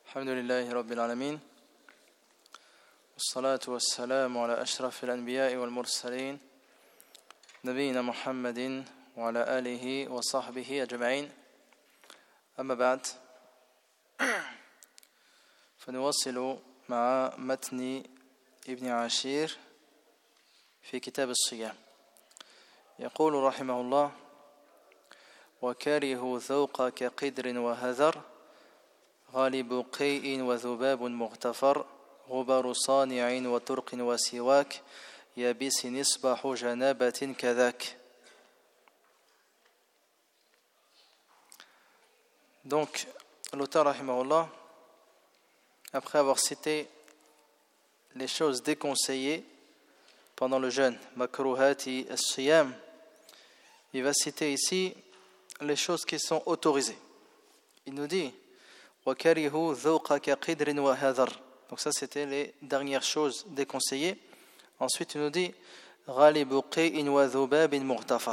الحمد لله رب العالمين والصلاة والسلام على أشرف الأنبياء والمرسلين نبينا محمد وعلى آله وصحبه أجمعين أما بعد فنواصل مع متن ابن عاشير في كتاب الصيام يقول رحمه الله وكره ذوق كقدر وهذر غالب قيء وذباب مغتفر غبار صانع وترق وسواك يابس نصبح جنابة كذاك. Donc, l'auteur, rahimahullah, après avoir cité les choses déconseillées pendant le jeûne, makruhati as-siyam, il va citer ici les choses qui sont autorisées. Il nous dit وَكَرِهُ ذَوْقَ كَقِدْرٍ وَهَذَرٍ. Donc ça c'était les dernières choses déconseillées. Ensuite il nous dit غَالِبُ قِيءٍ وَذُبَابٍ مُغْتَفَرٍ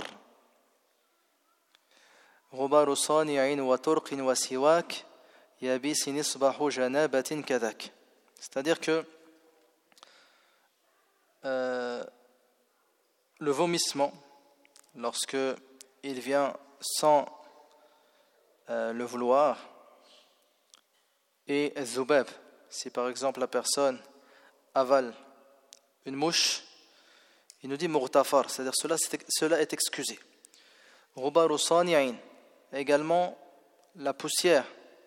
غُبَارُ صَانِعٍ وَتُرْقٍ وَسِوَاكٍ يَبِيسٍ نِصْبَحُ جَنَابَةٍ كَذَاكَ. C'est-à-dire que le vomissement, lorsque il vient sans le vouloir, et zubab, si par exemple la personne avale une mouche, il nous dit murtafar, c'est-à-dire cela est excusé. Ghubaru sani'in, également la poussière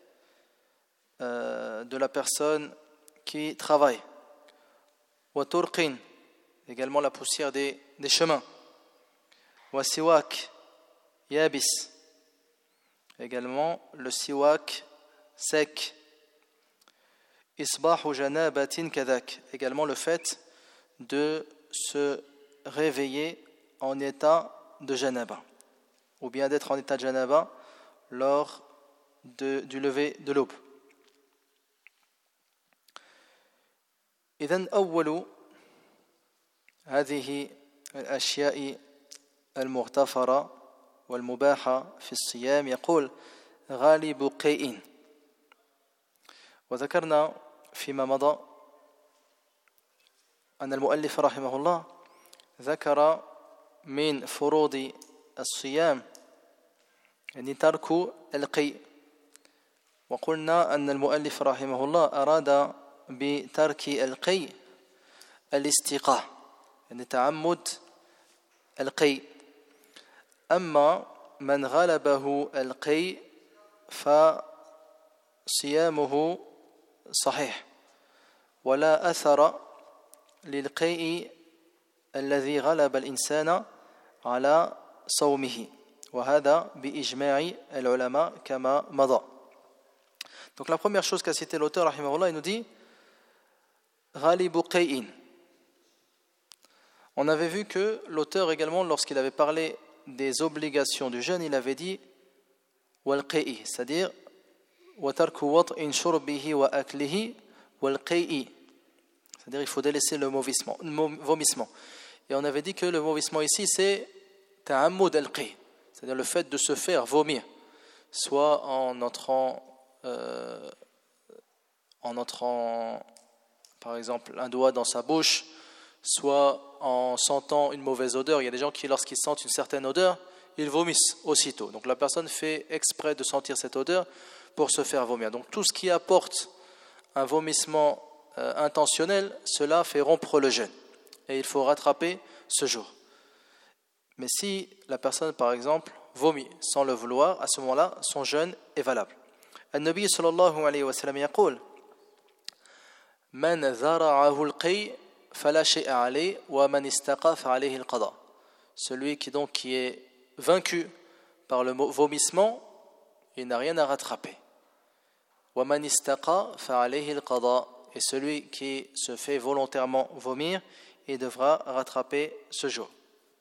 de la personne qui travaille. Wa turqin, également la poussière des chemins. Wa siwak, yabis, également le siwak sec. Isbahu janabatin kadak, également le fait de se réveiller en état de janaba, ou bien d'être en état de janaba lors du lever de l'aube. إذن أول هذه الأشياء المغتفرة والمباحة في الصيام يقول غالب قيء. وذكرنا فيما مضى أن المؤلف رحمه الله ذكر من فروض الصيام يعني ترك القيء، وقلنا أن المؤلف رحمه الله أراد بترك القيء الاستيقاء يعني تعمد القيء. أما من غلبه القيء فصيامه صحيح ولا أثر للقيء الذي غلب الإنسان على صومه وهذا بإجماع العلماء كما مضى. Donc la première chose qu'a cité l'auteur rahimahullah, il nous dit غالب قيء. On avait vu que l'auteur également, lorsqu'il avait parlé des obligations du jeûne, il avait dit والقيء, c'est-à-dire وترك وطء شربه وأكله والقيء, c'est-à-dire il faut délaisser le vomissement. Et on avait dit que le vomissement ici c'est ta'ammud al-qi, c'est-à-dire le fait de se faire vomir, soit en entrant par exemple un doigt dans sa bouche, soit en sentant une mauvaise odeur. Il y a des gens qui, lorsqu'ils sentent une certaine odeur, ils vomissent aussitôt. Donc la personne fait exprès de sentir cette odeur pour se faire vomir. Donc tout ce qui apporte un vomissement intentionnel, cela fait rompre le jeûne. Et il faut rattraper ce jour. Mais si la personne, par exemple, vomit sans le vouloir, à ce moment-là, son jeûne est valable. النبي صلى الله عليه وسلم يقول من ذرعه القيء فلا شيء عليه ومن استقى فعليه القضاء. Celui qui est vaincu par le vomissement, il n'a rien à rattraper. ومن استقى فعليه القضاء. Et celui qui se fait volontairement vomir, il devra rattraper ce jour.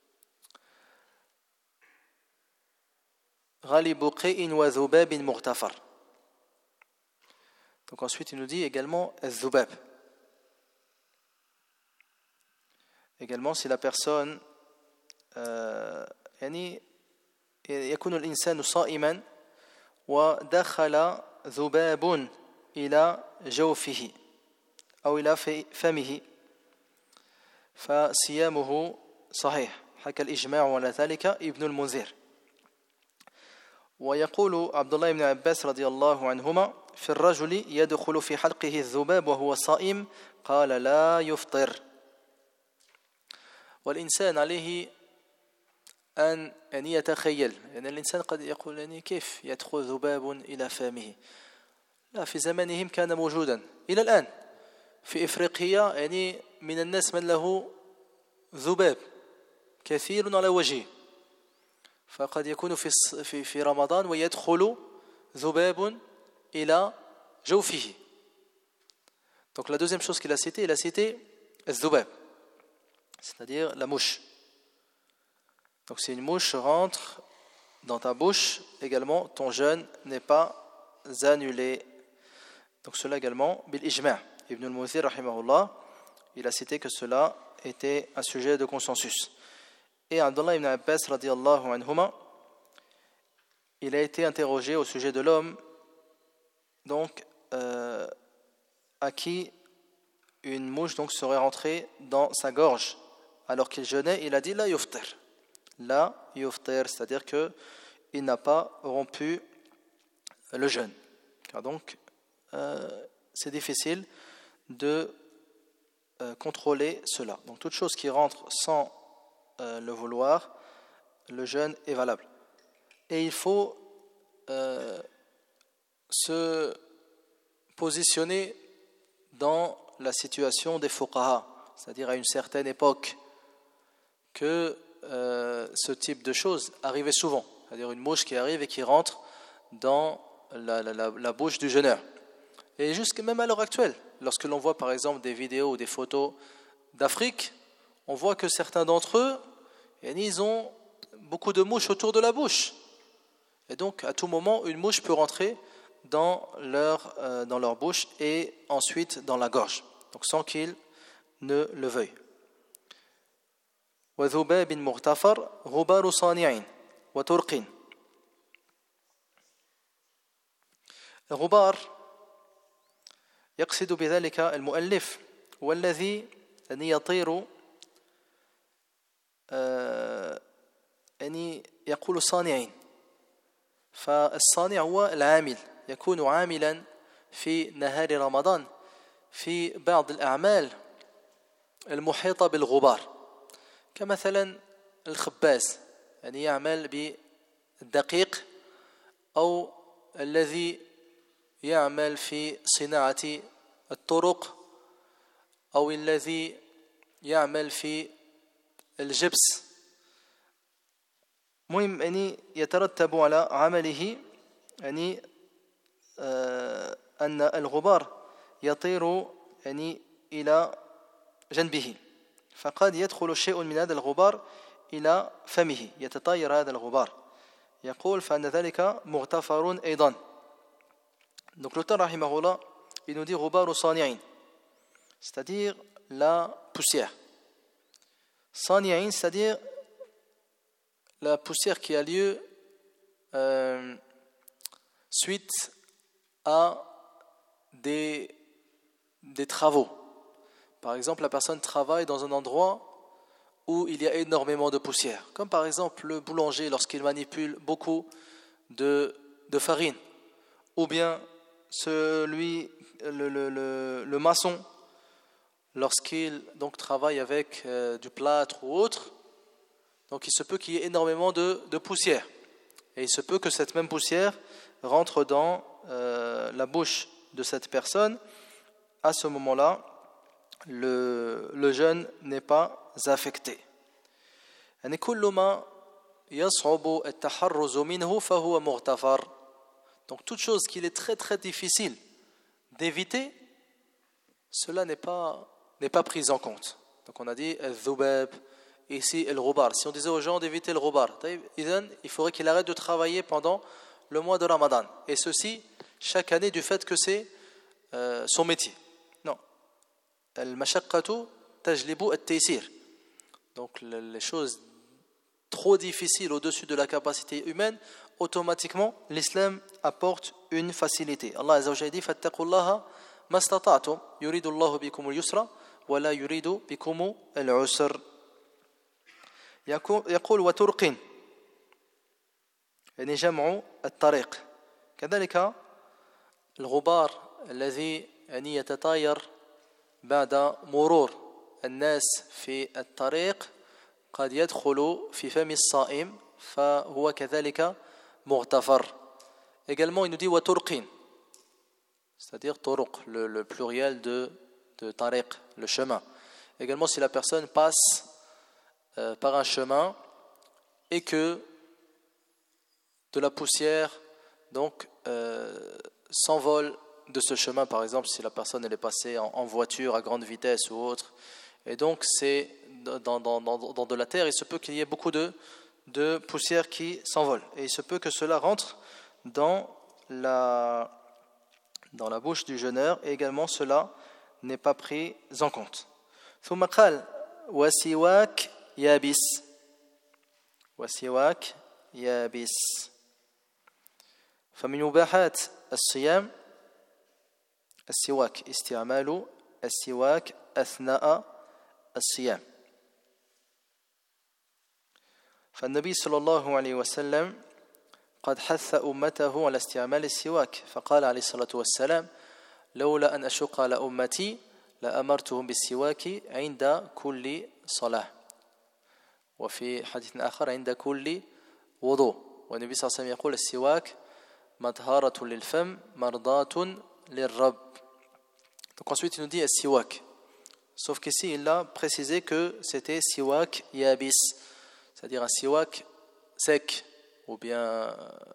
غالب قيء وذباب مغتفر. Donc ensuite il nous dit également الذباب. Également si la personne يعني يكون الإنسان صائما ودخل ذباب إلى جوفه أو إلى فمه فصيامه صحيح. حكى الإجماع على ذلك ابن المنذر. ويقول عبد الله بن عباس رضي الله عنهما في الرجل يدخل في حلقه الذباب وهو صائم قال لا يفطر. والإنسان عليه أن يتخيل، يعني الإنسان قد يقول يعني كيف يدخل ذباب إلى فمه؟ لا، في زمانهم كان موجودا إلى الآن في إفريقيا، يعني من الناس من له ذباب كثير على وجهه، فقد يكون في رمضان ويدخل ذباب إلى جوفه. Donc la deuxième chose qu'il a cité, il a cité الذباب, c'est-à-dire la mouche. Donc si une mouche rentre dans ta bouche, également ton jeûne n'est pas annulé. Donc cela également, bil ijma'. Ibn al-Munzir rahimahullah, il a cité que cela était un sujet de consensus. Et Abdullah ibn Abbas radiyallahu anhuma, il a été interrogé au sujet de l'homme donc à qui une mouche donc serait rentrée dans sa gorge alors qu'il jeûnait. Il a dit la yuftir, c'est-à-dire que il n'a pas rompu le jeûne, car donc c'est difficile de contrôler cela. Donc toute chose qui rentre sans le vouloir, le jeûne est valable. Et il faut se positionner dans la situation des fuqaha, c'est-à-dire à une certaine époque que ce type de choses arrivait souvent, c'est-à-dire une mouche qui arrive et qui rentre dans la bouche du jeûneur. Et jusqu'à même à l'heure actuelle, lorsque l'on voit par exemple des vidéos ou des photos d'Afrique, on voit que certains d'entre eux, ils ont beaucoup de mouches autour de la bouche. Et donc, à tout moment, une mouche peut rentrer dans leur bouche et ensuite dans la gorge, donc sans qu'ils ne le veuillent. وذباب مغتفر غبار صانع وترق. الغبار يقصد بذلك المؤلف والذي يطير، يعني يقول صانعين، فالصانع هو العامل، يكون عاملا في نهار رمضان في بعض الأعمال المحيطة بالغبار، كمثلا الخباز، يعني يعمل بالدقيق، أو الذي يعمل في صناعة الطرق، أو الذي يعمل في الجبس. مهم يعني يترتب على عمله يعني أن الغبار يطير يعني إلى جنبه، فقد يدخل شيء من هذا الغبار إلى فمه، يتطاير هذا الغبار. يقول فأن ذلك مغتفر أيضا. Donc l'auteur rahimahullah, il nous dit غبار صانعين, c'est-à-dire la poussière. صانعين, c'est-à-dire la poussière qui a lieu suite à des travaux. Par exemple, la personne travaille dans un endroit où il y a énormément de poussière, comme par exemple le boulanger lorsqu'il manipule beaucoup de farine, ou bien le maçon lorsqu'il donc travaille avec du plâtre ou autre. Donc il se peut qu'il y ait énormément de poussière, et il se peut que cette même poussière rentre dans la bouche de cette personne. À ce moment-là, le jeûne n'est pas affecté. يعني كل ما يصعب التحرز منه فهو مغتفر. Donc toute chose qu'il est très très difficile d'éviter, cela n'est pas pris en compte. Donc on a dit الذباب, ici le ghubar. Si on disait aux gens d'éviter le ghubar, il faudrait qu'il arrête de travailler pendant le mois de Ramadan, et ceci chaque année du fait que c'est son métier. Non, al-mashaqqatu tajlibu at-taysir. Donc les choses trop difficiles au-dessus de la capacité humaine automatiquement, l'islam apporte une facilité. Allah Azza wa Jalla dit fattaqullaha mastata'tum yuridu Allahu bikumul yusra wa la yuridu bikumul usr. يقول وترق يعني جمع الطريق كذلك الغبار الذي يعني يتطاير بعد مرور الناس في الطريق قد يدخل في فم الصائم فهو كذلك مغتفر. Également il nous dit وترق c'est-à-dire طرق le pluriel de tariq, le chemin. Également si la personne passe par un chemin et que de la poussière donc s'envole de ce chemin, par exemple si la personne elle est passée en voiture à grande vitesse ou autre, et donc c'est dans de la terre, il se peut qu'il y ait beaucoup de poussière qui s'envole et il se peut que cela rentre dans la bouche du jeûneur et également cela n'est pas pris en compte. ثم قال وسواك يابس وسواك يابس فمن مباحات الصيام السواك استعمال السواك أثناء الصيام فالنبي صلى الله عليه وسلم قد حث أمته على استعمال السواك فقال عليه الصلاة والسلام لولا أن أشق على أمتي لأمرتهم بالسواك عند كل صلاة وفي حديث آخر عند كل وضوء والنبي صلى الله عليه وسلم يقول السواك مطهرة للفم مرضاة للرب. Donc ensuite il nous dit السواك, sauf qu'ici il a précisé que c'était siwak yabis, c'est-à-dire un siwak sec ou bien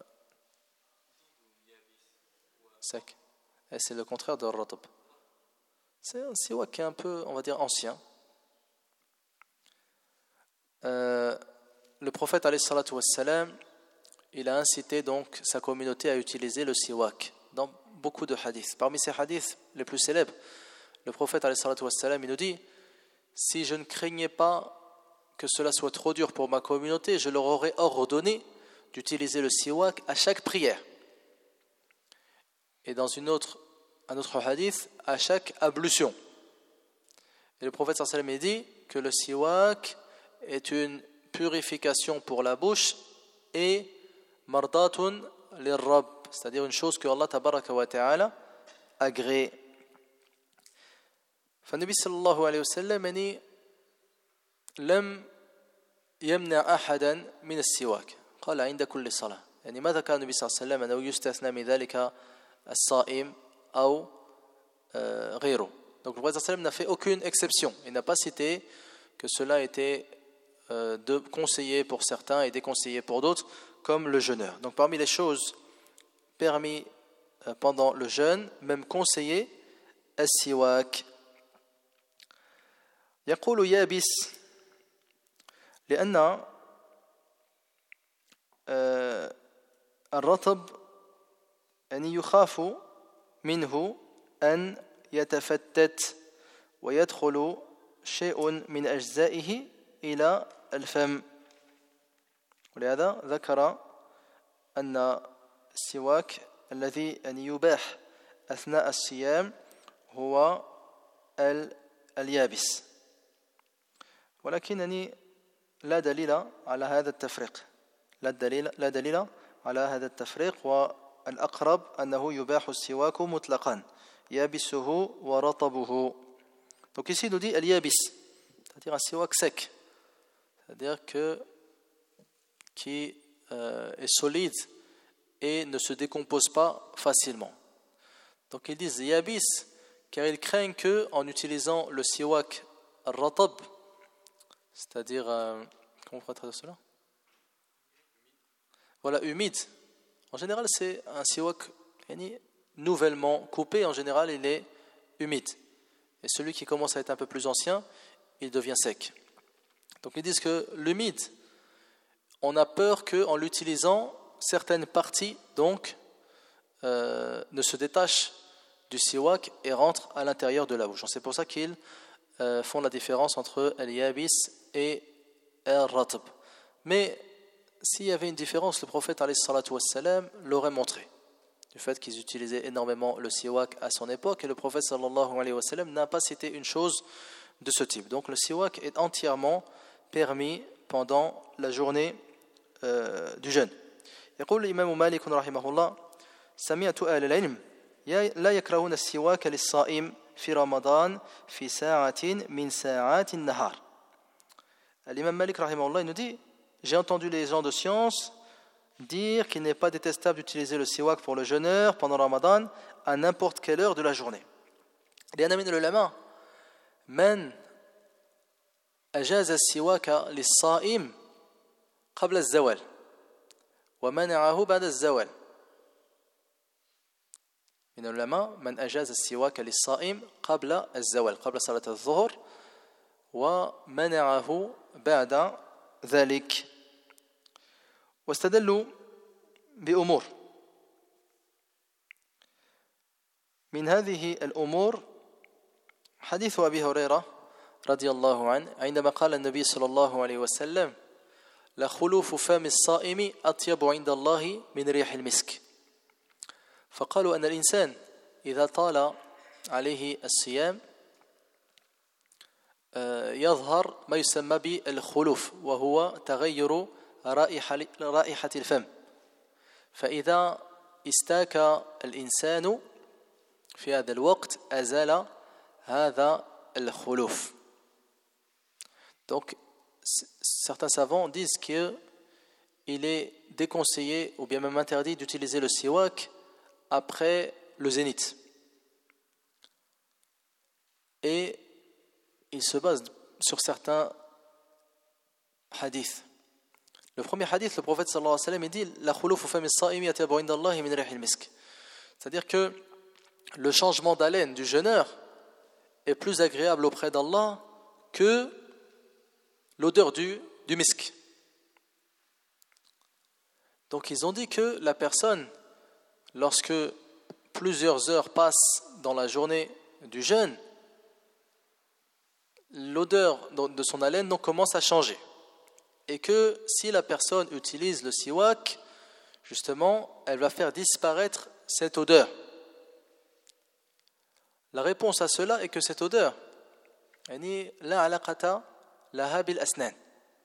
sec. Et c'est le contraire de ratab. C'est un siwak qui est un peu, on va dire, ancien. Le prophète alayhi salatu wassalam, il a incité donc sa communauté à utiliser le siwak dans beaucoup de hadiths. Parmi ces hadiths les plus célèbres, le prophète alayhi salatu wassalam, il nous dit si je ne craignais pas que cela soit trop dur pour ma communauté, je leur aurais ordonné d'utiliser le siwak à chaque prière. Et dans un autre hadith, à chaque ablution. Et le prophète sallallahu alayhi wa sallam dit que le siwak est une purification pour la bouche et mardatun lirrab, c'est-à-dire une chose que Allah tabaraka wa ta'ala agrée. فالنبي صلى الله عليه وسلم يعني لم يمنع أحدا من السواك قال عند كل صلاة. يعني ماذا كان النبي صلى الله عليه وسلم أنه يستثنى من ذلك الصائم أو غيره. Donc le prophète sallam n'a fait aucune exception. Il n'a pas cité que cela était conseillé pour certains et déconseillé pour d'autres, comme le jeûneur. Donc parmi les choses permis pendant le jeûne, même conseillé, السواك. يقول يابس لأن الرطب أن يخاف منه أن يتفتت ويدخل شيء من أجزائه إلى الفم ولهذا ذكر أن السواك الذي أن يباح أثناء الصيام هو اليابس ولكنني لا دليل على هذا التفريق لا دليل على هذا التفريق والأقرب أنه يباح السواك مطلقا يابسه ورطبه. Donc ici il nous dit al-yabis, c'est-à-dire un siwak sec, c'est-à-dire qui est solide et ne se décompose pas facilement. Donc ils disent yabis car ils craignent que en utilisant le siwak al-ratab, c'est-à-dire comment on pourrait traduire cela? Voilà, humide. En général, c'est un siwak nouvellement coupé. En général, il est humide. Et celui qui commence à être un peu plus ancien, il devient sec. Donc ils disent que l'humide, on a peur qu'en l'utilisant, certaines parties donc ne se détachent du siwak et rentrent à l'intérieur de la bouche. C'est pour ça qu'ils font la différence entre al-yabis et al-ratab. Mais s'il y avait une différence, le prophète alayhi salatu wassalam l'aurait montré. Du fait qu'ils utilisaient énormément le siwak à son époque, et le prophète sallallahu alayhi wa sallam n'a pas cité une chose de ce type. Donc le siwak est entièrement permis pendant la journée du jeûne. يقول الإمام مالك رحمه الله سمعت أهل العلم لا يكرهون السواك للصائم في رمضان في ساعة من ساعات النهار. L'imam Malik رحمه الله nous dit, j'ai entendu les gens de science dire qu'il n'est pas détestable d'utiliser le siwak pour le jeûneur pendant le Ramadan à n'importe quelle heure de la journée. لأن من العلماء من أجاز السواك للصائم قبل الزوال ومنعه بعد الزوال. من العلماء من أجاز السواك للصائم قبل الزوال قبل صلاة الظهر ومنعه بعد ذلك. واستدلوا بأمور من هذه الأمور حديث أبي هريرة رضي الله عنه عندما قال النبي صلى الله عليه وسلم لخلوف فم الصائم أطيب عند الله من ريح المسك. فقالوا أن الإنسان إذا طال عليه الصيام يظهر ما يسمى بالخلوف وهو تغير رائحة الفم. فإذا استاك الإنسان في هذا الوقت أزال هذا الخلوف. Donc certains savants disent qu'il est déconseillé ou bien même interdit d'utiliser le siwak après le zénith. Et il se base sur certains hadiths. Le premier hadith, le prophète sallallahu alayhi wa sallam dit la khulufu fami as-sa'imi yatabu 'inda Allah min rih al-misk. C'est-à-dire que le changement d'haleine du jeûneur est plus agréable auprès d'Allah que l'odeur du misk. Donc ils ont dit que la personne, lorsque plusieurs heures passent dans la journée du jeûne, l'odeur de son haleine donc commence à changer. Et que si la personne utilise le siwak, justement, elle va faire disparaître cette odeur. La réponse à cela est que cette odeur, la alaqata laha bil asnan.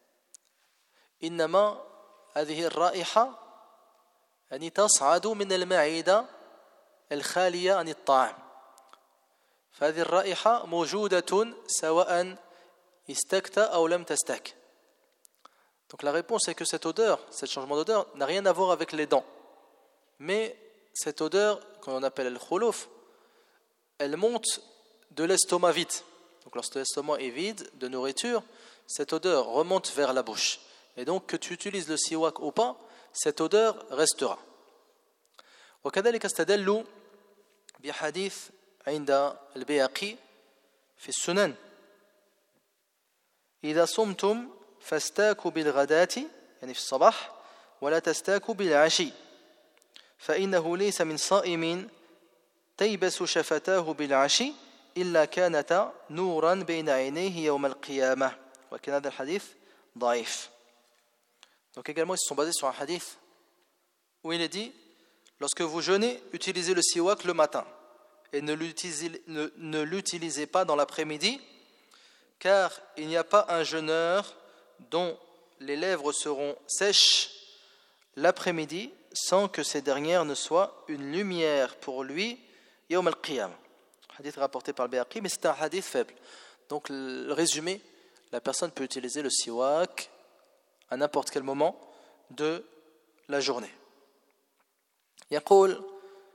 Innama هذه الرائحة تصعد من المعدة الخالية عن الطعام. فهذه الرائحة موجودة سواء استكت أو لم تستك. Donc la réponse est que cette odeur, ce changement d'odeur n'a rien à voir avec les dents. Mais cette odeur, qu'on appelle al-khuluf, elle monte de l'estomac vide. Donc lorsque l'estomac est vide de nourriture, cette odeur remonte vers la bouche. Et donc que tu utilises le siwak ou pas, cette odeur restera. وكذلك استدلوا بحديث عند البيهقي في السنن إذا صمتم فاستاكوا بالغداة يعني في الصباح ولا تستاكوا بالعشي فإنه ليس من صائم تيبس شفتاه بالعشي إلا كانتا نورا بين عينيه يوم القيامة. ولكن هذا الحديث ضعيف. Donc également ils se sont basés sur un hadith où il est dit lorsque vous jeûnez, utilisez le siwak le matin et ne l'utilisez pas dans l'après-midi, car il n'y a pas un jeûneur dont les lèvres seront sèches l'après-midi sans que ces dernières ne soient une lumière pour lui yawm al-qiyam. Hadith rapporté par le Bayhaqi, mais c'est un hadith faible. Donc le résumé, la personne peut utiliser le siwak à n'importe quel moment de la journée. يقول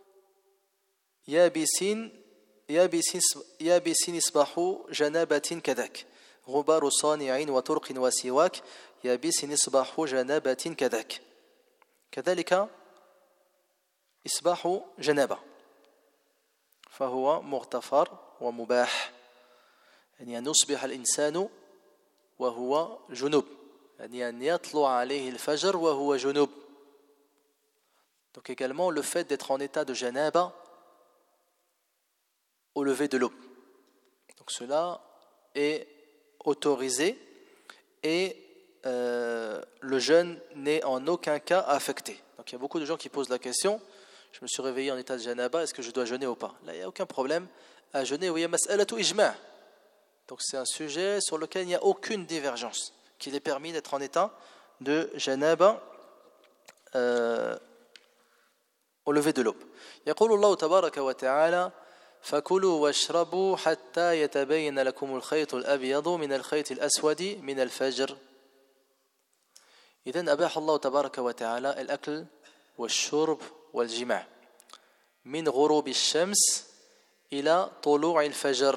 يابس إصباح جنابة كذاك غبار صانع وطرق وسواك يابس إصباح جنابة كذاك. كذلك إصباح جنابة فهو مغتفر ومباح يعني أن يصبح الإنسان وهو جنوب يعني أن يطلع عليه الفجر وهو جنوب. Donc également le fait d'être en état de janaba au lever de l'aube. Donc cela est autorisé et le jeûne n'est en aucun cas affecté. Donc il y a beaucoup de gens qui posent la question, je me suis réveillé en état de janaba, est-ce que je dois jeûner ou pas? Là il n'y a aucun problème à jeûner. Oui, mas'alatu ijma'. Donc c'est un sujet sur lequel il n'y a aucune divergence, qu'il est permis d'être en état de janaba au lever de l'aube. يقول الله تبارك وتعالى فكلوا واشربوا حتى يتبين لكم الخيط الأبيض من الخيط الأسود من الفجر. إذن أباح الله تبارك وتعالى الأكل والشرب والجماع من غروب الشمس إلى طلوع الفجر.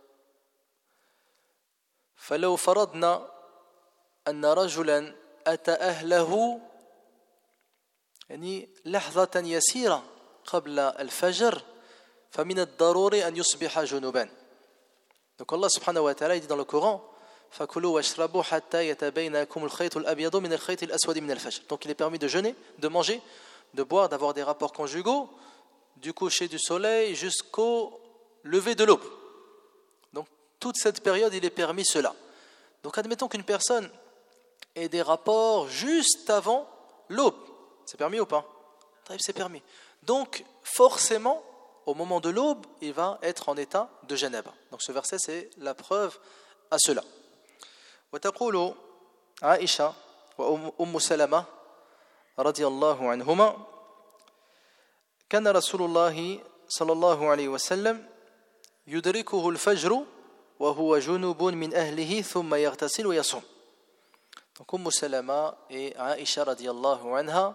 فلو فرضنا أن رجلا أتى أهله يعني لحظة يسيرة قبل الفجر فمن الضروري أن يصبح جنوبا. Donc Allah subhanahu wa ta'ala dit dans le Coran فَكُلُوا وَاشْرَبُوا حَتَّى يَتَبَيَّنَ لَكُمُ الْخَيْطُ الْأَبْيَضُ مِنَ الْخَيْطِ الْأَسْوَدِ مِنَ الْفَجْرِ. Donc il est permis de jeûner, de manger, de boire, d'avoir des rapports conjugaux du coucher du soleil jusqu'au lever de l'aube. Donc toute cette période il est permis cela. Donc admettons qu'une personne ait des rapports juste avant l'aube. C'est permis ou pas? C'est permis. Donc forcément au moment de l'aube, il va être en état de janaba. Donc ce verset, c'est la preuve à cela. وتقول عائشة وأم سلمة رضي الله عنهما كان رسول الله صلى الله عليه وسلم يدركه الفجر وهو جنوب من أهله ثم يغتسل ويصوم. Donc Umm Salama et Aïcha radiyallahu anha,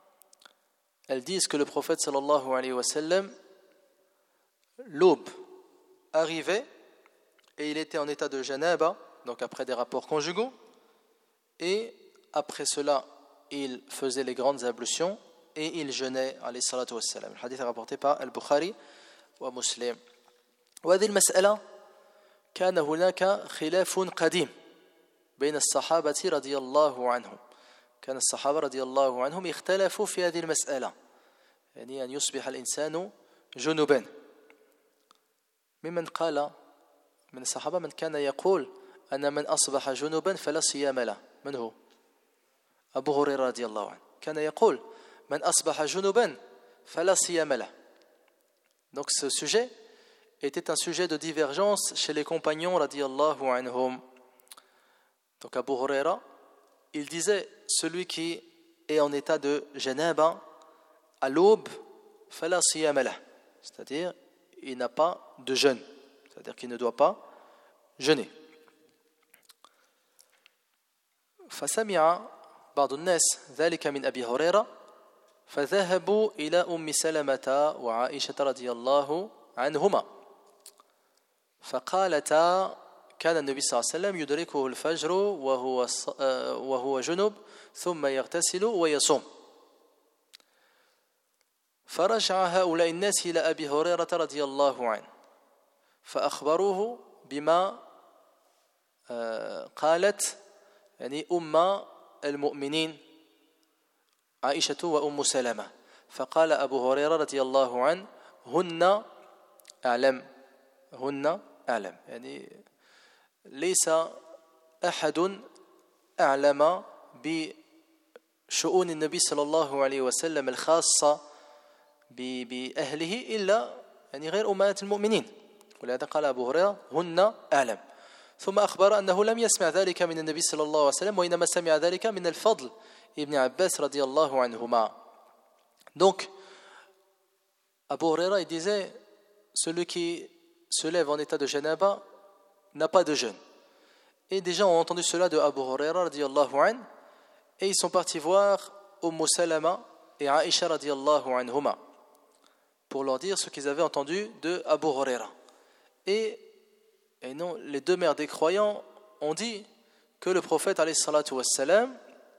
elles disent que le prophète sallallahu alayhi wa sallam, l'aube arrivait et il était en état de janaba, donc après des rapports conjugaux, et après cela il faisait les grandes ablutions et il jeûnait alayhi salatu wassalam. Le hadith est rapporté par Al-Bukhari wa Muslim. وهذه المسألة كان هناك خلاف قديم بين الصحابة رضي الله عنهم. كان الصحابة رضي الله عنهم اختلفوا في هذه المسألة، يعني أن يصبح الإنسان جنوبا. ممن قال من الصحابة من كان يقول أن من أصبح جنوبا فلا صيام له. من هو؟ أبو هريرة رضي الله عنه كان يقول من أصبح جنوبا فلا صيام له. Donc ce sujet était un sujet de divergence chez les compagnons radiyallahu anhum. Donc Abu Huraira, il disait celui qui est en état de janaba à l'aube fala siyama lah, c'est-à-dire il n'a pas de jeûne, c'est-à-dire qu'il ne doit pas jeûner. فسمع بعض الناس ذلك من أبي هريرة فذهبوا إلى أم سلمة وعائشة رضي الله عنهما فقالتا كان النبي صلى الله عليه وسلم يدركه الفجر وهو جنب ثم يغتسل ويصوم. فرجع هؤلاء الناس إلى أبي هريرة رضي الله عنه فأخبروه بما قالت يعني أم المؤمنين عائشة وأم سلمة. فقال أبو هريرة رضي الله عنه هن أعلم يعني ليس أحد أعلم بشؤون النبي صلى الله عليه وسلم الخاصة بأهله إلا يعني غير أمهات المؤمنين، ولهذا قال أبو هريرة هن أعلم. ثم أخبر أنه لم يسمع ذلك من النبي صلى الله عليه وسلم وإنما سمع ذلك من الفضل ابن عباس رضي الله عنهما. Donc Abu Huraira il disait celui qui se lève en état de janaba n'a pas de jeûne. Et des gens ont entendu cela de Abu Huraira radiyallahu anhu et ils sont partis voir Umm Salama et Aïcha radiyallahu anhuma pour leur dire ce qu'ils avaient entendu de Abu Huraira. Et non, les deux mères des croyants ont dit que le prophète alayhi salatu wassalam,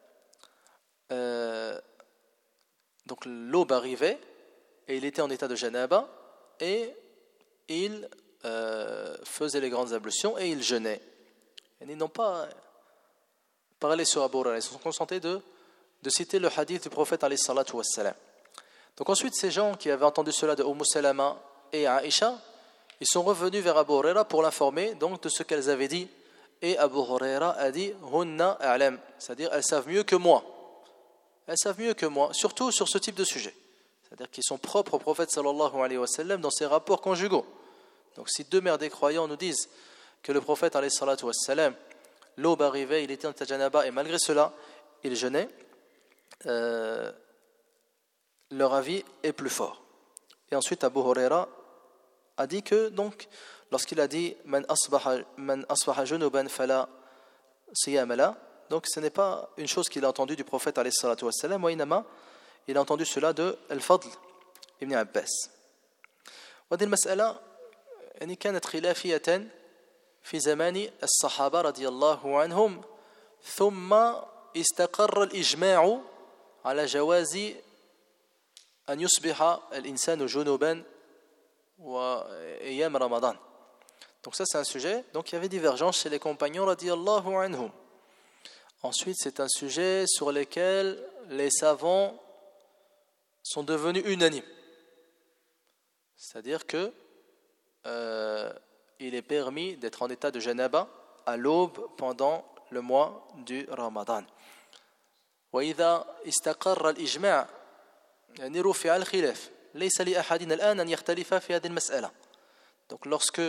donc l'aube arrivait et il était en état de janaba et il faisait les grandes ablutions et il jeûnait. Et ils n'ont pas parlé sur Abu Huraira, ils se sont contentés de citer le hadith du prophète alayhi salatu wassalam. Donc ensuite ces gens qui avaient entendu cela de Umm Salama et Aïcha, ils sont revenus vers Abu Huraira pour l'informer donc de ce qu'elles avaient dit Et Abu Huraira a dit Hunna a'lam, c'est-à-dire elles savent mieux que moi. Elles savent mieux que moi, surtout sur ce type de sujet. C'est-à-dire qu'ils sont propres au prophète sallallahu alayhi wa sallam dans ses rapports conjugaux. Donc si deux mères des croyants nous disent que le prophète alayhi salatu wa sallam, l'aube arrivait, il était en tajanaba et malgré cela, il jeûnait, leur avis est plus fort. Et ensuite Abu Huraira a dit que donc lorsqu'il a dit man asbaha junuban fala siyama la, donc ce n'est pas une chose qu'il a entendue du prophète alayhi salatu wa sallam, wa inama il a entendu cela de Al-Fadl ibn Abbas. وهذه المسألة يعني كانت خلافية في زمان الصحابة رضي الله عنهم ثم استقر الإجماع على جواز أن يصبح الإنسان جنوبا وأيام رمضان. Donc ça c'est un sujet, donc il y avait divergence chez les compagnons radiyallahu anhum. Ensuite c'est un sujet sur lequel les savants sont devenus unanimes. C'est-à-dire que il est permis d'être en état de janaba à l'aube pendant le mois du Ramadan. وإذا استقر الإجماع يعني رفع الخلاف ليس لأحد الآن أن يختلف في هذه المسألة. Donc lorsque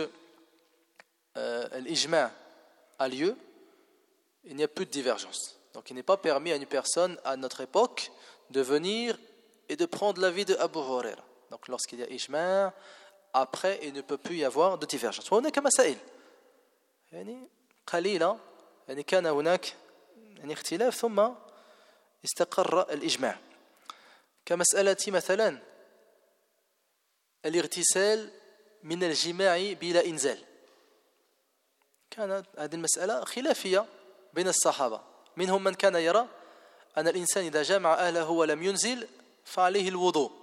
l'ijma' a lieu, il n'y a plus de divergence. Donc il n'est pas permis à une personne à notre époque de venir et de prendre l'avis de Abu Huraira. Donc lorsqu'il y a ijma', après il ne peut plus y avoir de divergence. وهناك مسائل يعني قليلة يعني كان هناك يعني اختلاف ثم استقر الإجماع كمسألة مثلا الاغتسال من الجماع بلا إنزال. كانت هذه المسألة خلافية بين الصحابة. منهم من كان يرى أن الإنسان إذا جامع أهله ولم ينزل فعليه الوضوء.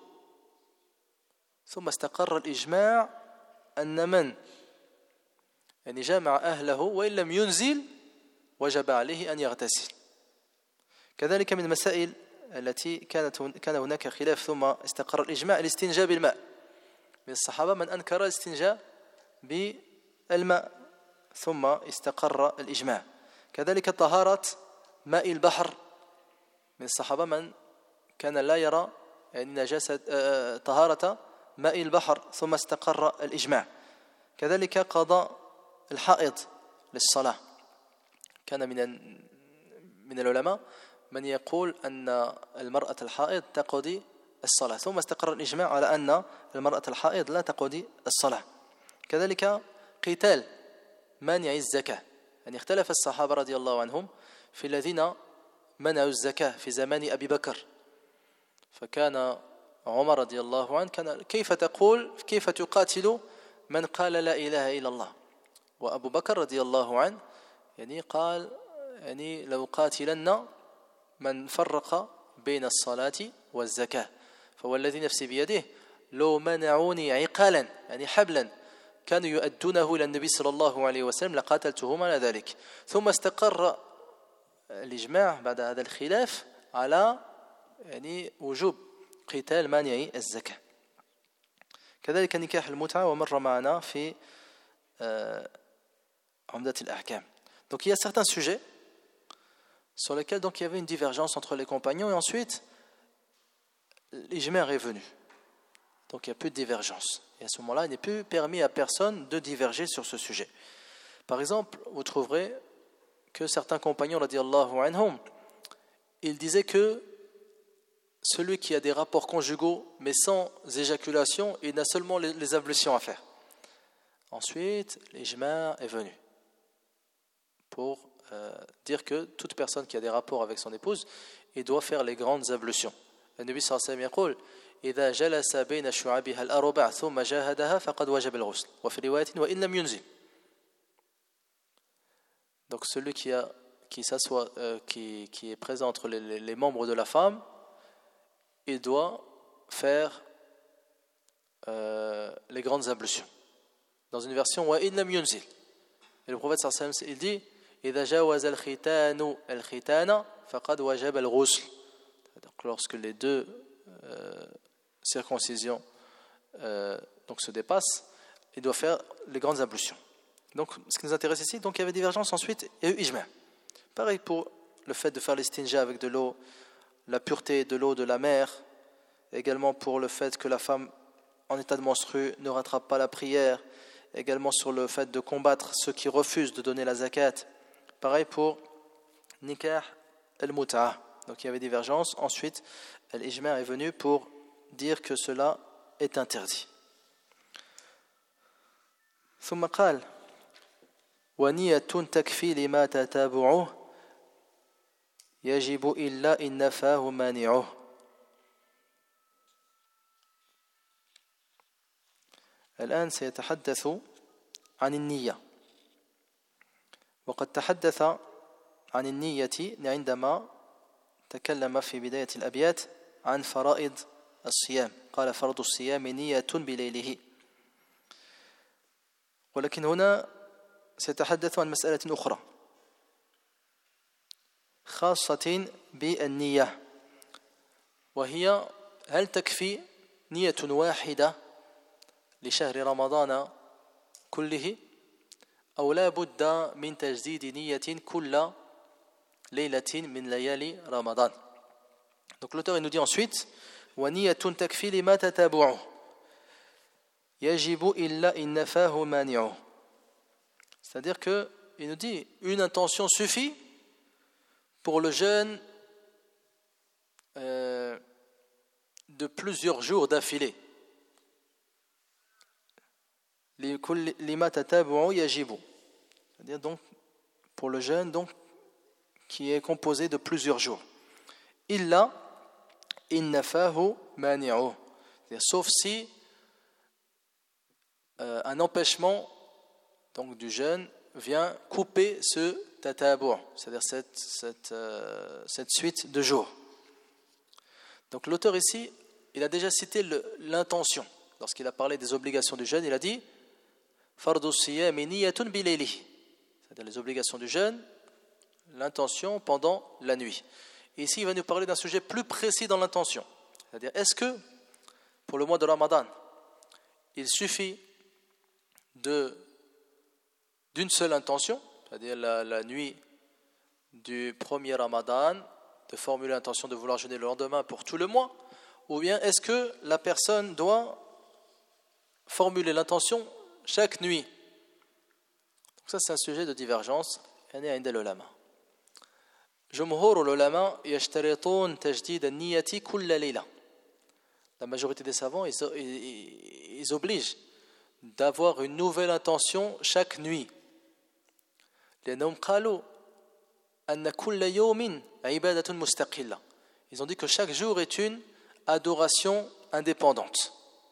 ثم استقر الإجماع أن من يعني جامع أهله وإن لم ينزل وجب عليه أن يغتسل. كذلك من المسائل التي كان هناك خلاف ثم استقر الإجماع الاستنجاء بالماء. من الصحابة من أنكر الاستنجاء بالماء ثم استقر الإجماع. كذلك طهارة ماء البحر. من الصحابة من كان لا يرى يعني نجاسة طهارة ماء البحر ثم استقر الإجماع. كذلك قضاء الحائض للصلاة. كان من العلماء من يقول أن المرأة الحائض تقضي الصلاة ثم استقر الإجماع على أن المرأة الحائض لا تقضي الصلاة. كذلك قتال مانع الزكاة. يعني اختلف الصحابة رضي الله عنهم في الذين منعوا الزكاة في زمان أبي بكر. فكان عمر رضي الله عنه كان كيف تقاتل من قال لا إله إلا الله. وأبو بكر رضي الله عنه يعني قال يعني لو قاتلن من فرق بين الصلاة والزكاة فوالذي نفسي بيده لو منعوني عقالا يعني حبلا كانوا يؤدونه إلى النبي صلى الله عليه وسلم لقاتلتهم على ذلك. ثم استقر الإجماع بعد هذا الخلاف على يعني وجوب قتال مانعي الزكاة. كذلك نكاح المتعة ومر معنا في عمدة الأحكام. Donc il y a certains sujets sur lesquels donc il y avait une divergence entre les compagnons et ensuite l'ijma' est venu. Donc il n'y a plus de divergence. Et à ce moment-là, il n'est plus permis à personne de diverger sur ce sujet. Par exemple, vous trouverez que certains compagnons, radiyallahu anhum, ils disaient que celui qui a des rapports conjugaux mais sans éjaculation, il n'a seulement les ablutions à faire. Ensuite, l'ijma' est venu pour dire que toute personne qui a des rapports avec son épouse, il doit faire les grandes ablutions. Le Nabi sallallahu alayhi wa sallam يقول إذا جلس بين شعابها الأربع ثم جاهدها فقد وجب الغسل وفي رواية وإن لم ينزل. Donc celui qui s'assoit, qui est présent entre les membres de la femme, il doit faire les grandes ablutions. Dans une version وإن لم ينزل. Et le prophète sallallahu alayhi wa sallam il dit إذا جاوز الختان الختان فقد وجب الغسل. Donc lorsque les deux circoncisions donc se dépassent, il doit faire les grandes ablutions. Donc, ce qui nous intéresse ici, donc il y avait divergence ensuite, il y a eu ijma'. Pareil pour le fait de faire l'istinja avec de l'eau, la pureté de l'eau de la mer, également pour le fait que la femme en état de menstru ne rattrape pas la prière, également sur le fait de combattre ceux qui refusent de donner la zakat. Pareil pour nikah al-mut'ah. Donc il y avait divergence. Ensuite, l'ijma' est venu pour dire que cela est interdit. ثم قال ونية تكفي لما تتابعه يجب إلا إن نفاه مانعه. الآن سيتحدث عن النية، وقد تحدث عن النية عندما تكلم في بداية الأبيات عن فرائض الصيام، قال فرض الصيام نية بليله. ولكن هنا سيتحدث عن مسألة أخرى خاصة بالنية، وهي هل تكفي نية واحدة لشهر رمضان كله أو لا بد من تجديد نية كل ليلة من ليالي رمضان. Donc l'auteur il nous dit ensuite وَنِيَّةٌ تَكْفِي لِمَا تَتَابُعُهُ يَجِبُ إِلَّا إِنْ نَفَاهُ مَانِعُهُ. C'est-à-dire que il nous dit une intention suffit pour le jeûne de plusieurs jours d'affilée. لِمَا تَتَابُعُهُ يَجِبُ. C'est-à-dire donc pour le jeûne donc qui est composé de plusieurs jours. Illa innafahu mani'uh. Sauf si un empêchement donc du jeûne vient couper ce tatabu', c'est-à-dire cette suite de jours. Donc l'auteur ici, il a déjà cité l'intention. Lorsqu'il a parlé des obligations du jeûne, il a dit fardu siyami niyatun bilaylihi. C'est-à-dire les obligations du jeûne, l'intention pendant la nuit. Et ici, il va nous parler d'un sujet plus précis dans l'intention. C'est-à-dire, est-ce que pour le mois de Ramadan, il suffit d'une seule intention, c'est-à-dire la nuit du premier Ramadan, de formuler l'intention de vouloir jeûner le lendemain pour tout le mois, ou bien est-ce que la personne doit formuler l'intention chaque nuit? Donc ça, c'est un sujet de divergence. عند العلماء جمهور العلماء يشترطون تجديد النية كل ليلة. La majorité des savants ils obligent d'avoir une nouvelle intention chaque nuit. لأنهم قالوا أن كل يوم عبادة مستقلة. Ils ont dit que chaque jour est une adoration indépendante.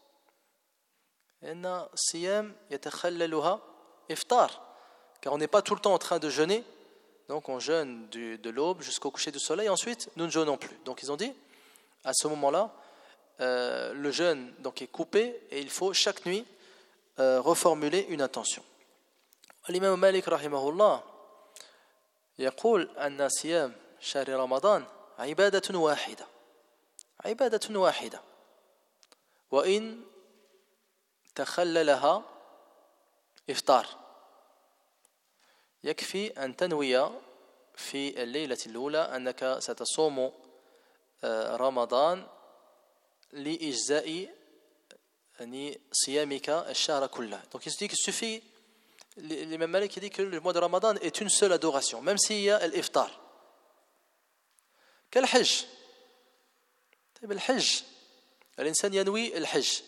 لأن الصيام يتخللها إفطار. Car on n'est pas tout le temps en train de jeûner, donc on jeûne de l'aube jusqu'au coucher du soleil, ensuite nous ne jeûnons plus. Donc ils ont dit, à ce moment-là, le jeûne donc, est coupé et il faut chaque nuit reformuler une intention. L'imam Malik rahimahullah يقول أن صيام شهر رمضان عبادة واحدة وإن تخللها إفطار. يكفي أن تنوي في الليلة الأولى أنك ستصوم رمضان لإجزاء صيامك الشهر كله. Donc il se dit qu'il suffit, l'imam Malik dit que le mois de Ramadan est une seule adoration, même s'il y a l'iftar. كالحج. طيب الحج الإنسان ينوي الحج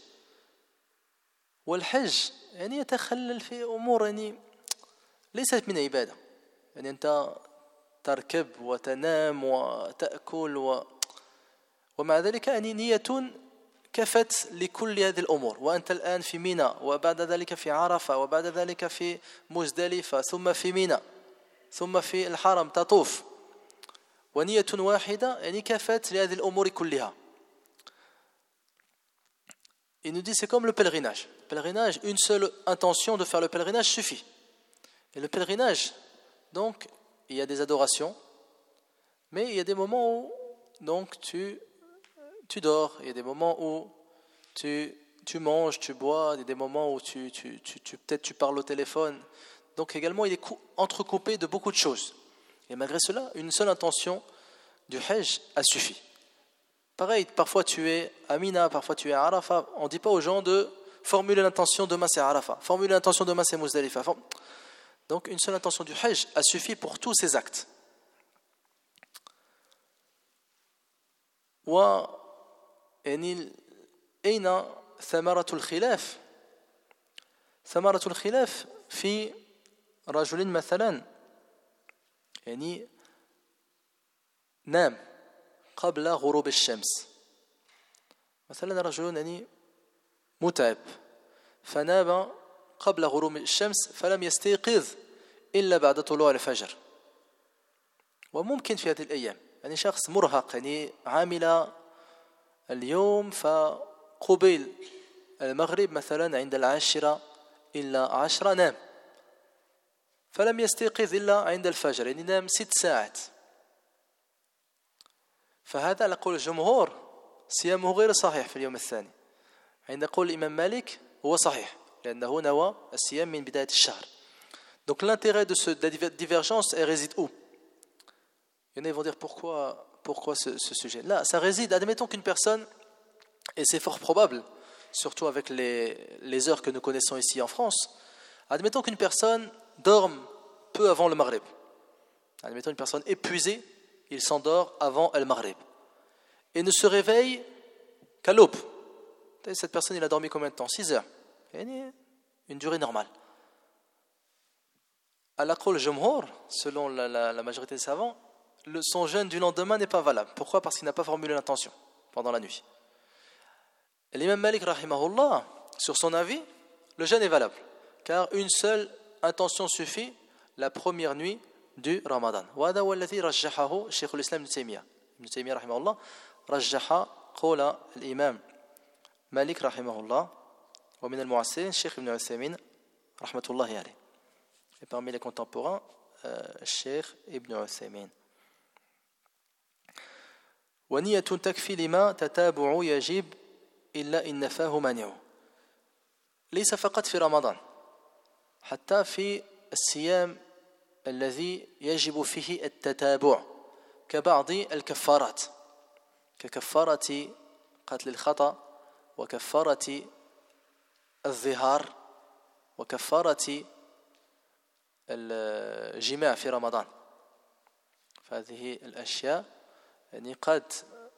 والحج يعني يتخلل في أمور يعني ليست من عبادة. يعني أنت تركب وتنام وتأكل ومع ذلك يعني نية كفت لكل هذه الأمور، وأنت الآن في منى وبعد ذلك في عرفة وبعد ذلك في مزدلفة ثم في منى ثم في الحرم تطوف، ونية واحدة يعني كفت لهذه الأمور كلها. Il nous dit c'est comme le pèlerinage. Le pèlerinage, une seule intention de faire le pèlerinage suffit. Et le pèlerinage, donc, il y a des adorations, mais il y a des moments où donc, tu dors, il y a des moments où tu manges, tu bois, il y a des moments où peut-être tu parles au téléphone. Donc également, il est entrecoupé de beaucoup de choses. Et malgré cela, une seule intention du Hajj a suffi. Pareil, parfois tu es à Mina, parfois tu es à Arafat. On ne dit pas aux gens de formuler l'intention demain c'est Arafat, formuler l'intention demain c'est Muzdalifa. Donc une seule intention du Hajj a suffi pour tous ces actes. أين ثمرة الخلاف؟ ثمرة الخلاف في رجل مثلا يعني نام قبل غروب الشمس. مثلا رجل يعني متعب فنام قبل غروب الشمس فلم يستيقظ إلا بعد طلوع الفجر. وممكن في هذه الأيام يعني شخص مرهق يعني عامل اليوم فقبيل المغرب مثلا عند 10 إلا 10 نام فلم يستيقظ إلا عند الفجر يعني نام 6 ساعات. فهذا على قول الجمهور صيامه غير صحيح في اليوم الثاني. عند قول الإمام مالك هو صحيح لأنه نوى الصيام من بداية الشهر. Donc l'intérêt de cette divergence réside où? Il y en a qui vont dire pourquoi ce sujet? Là, ça réside, admettons qu'une personne, et c'est fort probable, surtout avec les heures que nous connaissons ici en France, admettons qu'une personne dorme peu avant le Maghrib. Admettons une personne épuisée, il s'endort avant le Maghrib et ne se réveille qu'à l'aube. Cette personne, il a dormi combien de temps? 6 heures. Une durée normale. À la qol jumhur, selon la majorité des savants, son jeûne du lendemain n'est pas valable. Pourquoi? Parce qu'il n'a pas formulé l'intention pendant la nuit. L'imam Malik, rahimahullah, sur son avis, le jeûne est valable, car une seule intention suffit la première nuit du Ramadan. وهذا هو الذي رجحه شيخ الإسلام ابن تيمية. ابن تيمية رحمه الله رجح قول الإمام مالك رحمه الله ومن المعاصرين الشيخ ابن عثيمين رحمة الله عليه. Et parmi les contemporains, الشيخ ابن عثيمين. ونية تكفي لما تتابع يجب إلا إن نفاه مانع. ليس فقط في رمضان، حتى في الصيام الذي يجب فيه التتابع كبعض الكفارات ككفارة قتل الخطأ وكفارة الظهار وكفارة الجماع في رمضان. فهذه الأشياء يعني قد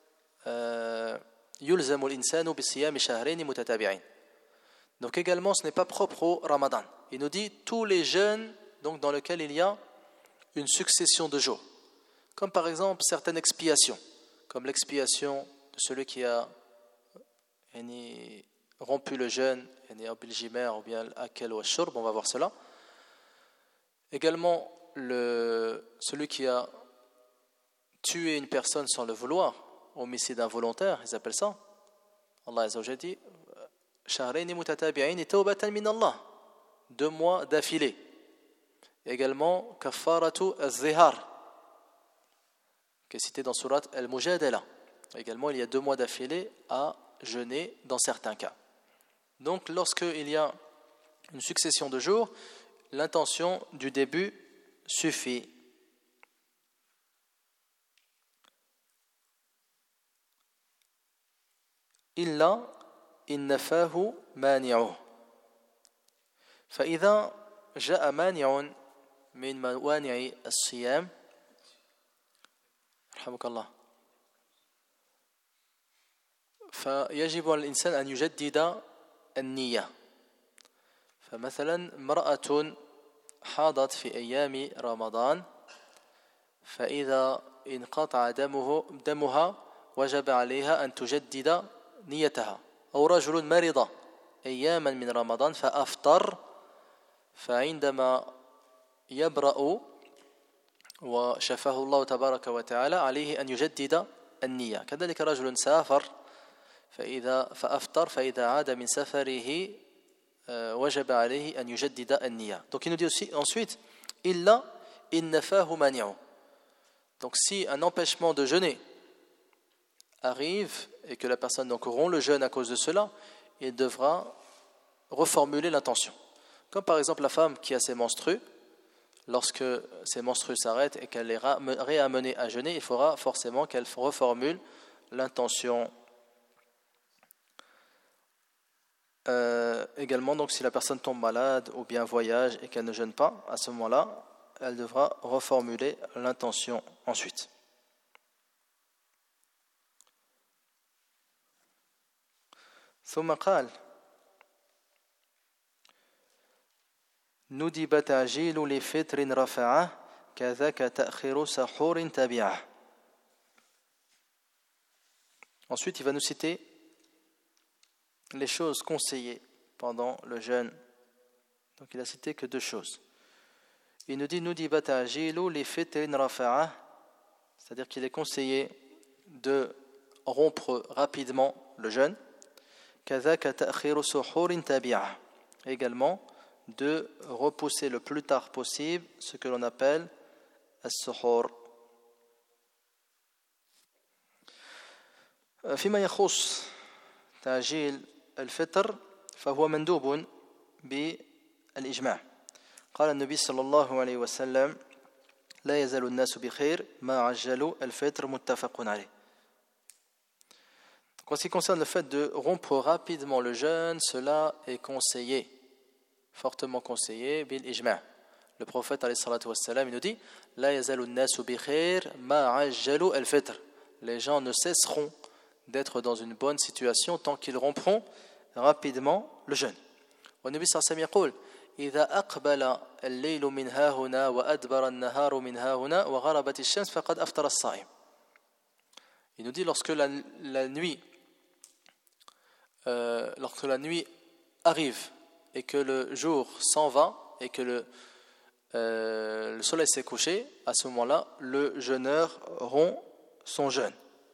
يلزم الإنسان بصيام شهرين متتابعين. Donc également, ce n'est pas propre au Ramadan. Il nous dit tous les jeûnes donc dans lesquels il y a une succession de jours, comme par exemple certaines expiations, comme l'expiation de celui qui a rompu le jeûne, ou bien l'akel ou al-shurb, on va voir cela. Également celui qui a tué une personne sans le vouloir, homicide involontaire, ils appellent ça. Allah Azza wa Jalla dit Shahrayni mutatabi'ayni tawbatan min Allah, 2 mois d'affilée. Également kafaratu az-zihar, qui est cité dans surat al-Mujadala. Également, il y a 2 mois d'affilée à jeûner dans certains cas. Donc, lorsqu'il y a une succession de jours, l'intention du début suffit. إلا إن نفاه مانعه. فإذا جاء مانع من موانع الصيام رحمك الله فيجب على الإنسان أن يجدد النية. فمثلا امرأة حاضت في أيام رمضان فإذا انقطع دمها وجب عليها أن تجدد نيتها. أو رجل مرض أياما من رمضان فأفطر فعندما يبرأ وشفاه الله تبارك وتعالى عليه أن يجدد النية. كذلك رجل سافر فأفطر فإذا عاد من سفره وجب عليه أن يجدد النية. Donc il nous dit aussi ensuite إلا إن نفاه مانع. Donc si un empêchement de jeûner arrive et que la personne donc rompt le jeûne à cause de cela, il devra reformuler l'intention. Comme par exemple la femme qui a ses menstrues, lorsque ses menstrues s'arrêtent et qu'elle est réamenée à jeûner, il faudra forcément qu'elle reformule l'intention. Également, donc, si la personne tombe malade ou bien voyage et qu'elle ne jeûne pas, à ce moment-là, elle devra reformuler l'intention ensuite. ثم قال ندب تعجيل لفطر رفعه كذاك تأخير سحور تبعه. Ensuite, il va nous citer les choses conseillées pendant le jeûne. Donc, il a cité que 2 choses. Il nous dit ندب تعجيل لفطر رفعه, c'est-à-dire qu'il est conseillé de rompre rapidement le jeûne. كذاك تأخير سحور تبعه, également de repousser le plus tard possible ce que l'on appelle السحور. فيما يخص تعجيل الفطر فهو مندوب بالإجماع. قال النبي صلى الله عليه وسلم لا يزال الناس بخير ما عجلوا الفطر متفق عليه. En ce qui concerne le fait de rompre rapidement le jeûne, cela est conseillé, fortement conseillé, bil ijma'. Le prophète alayhi salatu wassalam, il nous dit la yazalu an-nasu bi khair ma ajjalu al-fitr. Les gens ne cesseront d'être dans une bonne situation tant qu'ils rompront rapidement le jeûne. والنبي صلى الله عليه وسلم يقول إذا أقبل الليل من ها هنا وأدبر النهار من ها هنا وغربت الشمس فقد أفطر الصائم. Il nous dit lorsque la nuit arrive et que le jour s'en va et que le soleil s'est couché, à ce moment-là, le jeûneur rompt son jeûne.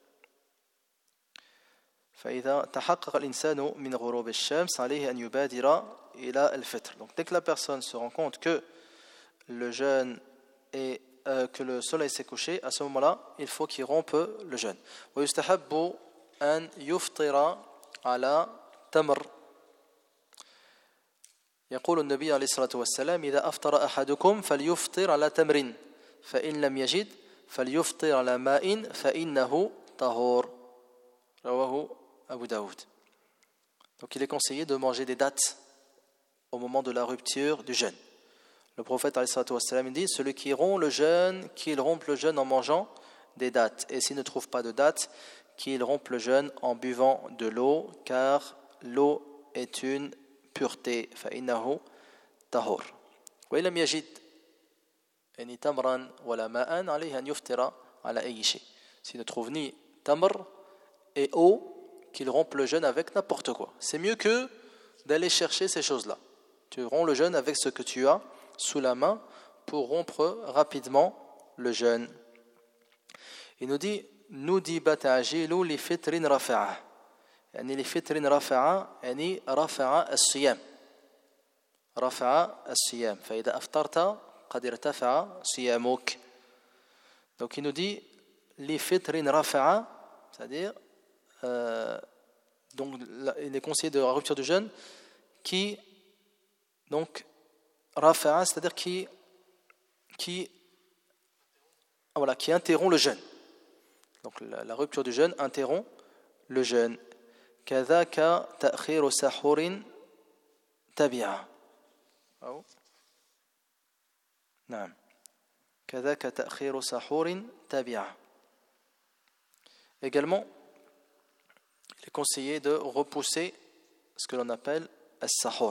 فإذا تحقق الإنسان من غروب الشمس عليه أن يبادر إلى الفطر. Donc dès que la personne se rend compte que le jeûne est que le soleil s'est couché, à ce moment-là, il faut qu'il rompe le jeûne. ويستحب أن يفطر على تمر. يقول النبي عليه الصلاة والسلام إذا أفطر أحدكم فليفطر على تمر فإن لم يجد فليفطر على ماء فإنه طهور. رواه Abu Daoud. Donc il est conseillé de manger des dattes au moment de la rupture du jeûne. Le prophète alayhi salatu wassalam dit celui qui rompt le jeûne, qu'il rompe le jeûne en mangeant des dattes, et s'il ne trouve pas de dattes, qu'il rompe le jeûne en buvant de l'eau, car l'eau est une pureté. فإنه طهور. وإن لم يجد يعني تمرا ولا ماء عليه أن يفطر على أي شيء. S'il ne trouve ni tamr et eau, qu'il rompe le jeûne avec n'importe quoi. C'est mieux que d'aller chercher ces choses-là. Tu romps le jeûne avec ce que tu as sous la main pour rompre rapidement le jeûne. Il nous dit نُدِبَ تَعْجِيلُ لِفِطْرٍ رَفَعَةٍ. يعني لفطر رفع يعني رفع الصيام. رفع الصيام. فإذا أفطرت قد ارتفع صيامك. Donc il nous dit لفطر رفع, c'est-à-dire donc il est conseillé de la rupture du jeûne qui donc rafa'a, c'est-à-dire qui interrompt le jeûne. Donc la rupture du jeûne interrompt le jeûne. كذاك تأخير سحور تبعه. أو نعم كذاك تأخير سحور تبعه. Également, il est conseillé de repousser ce que l'on appelle السحور.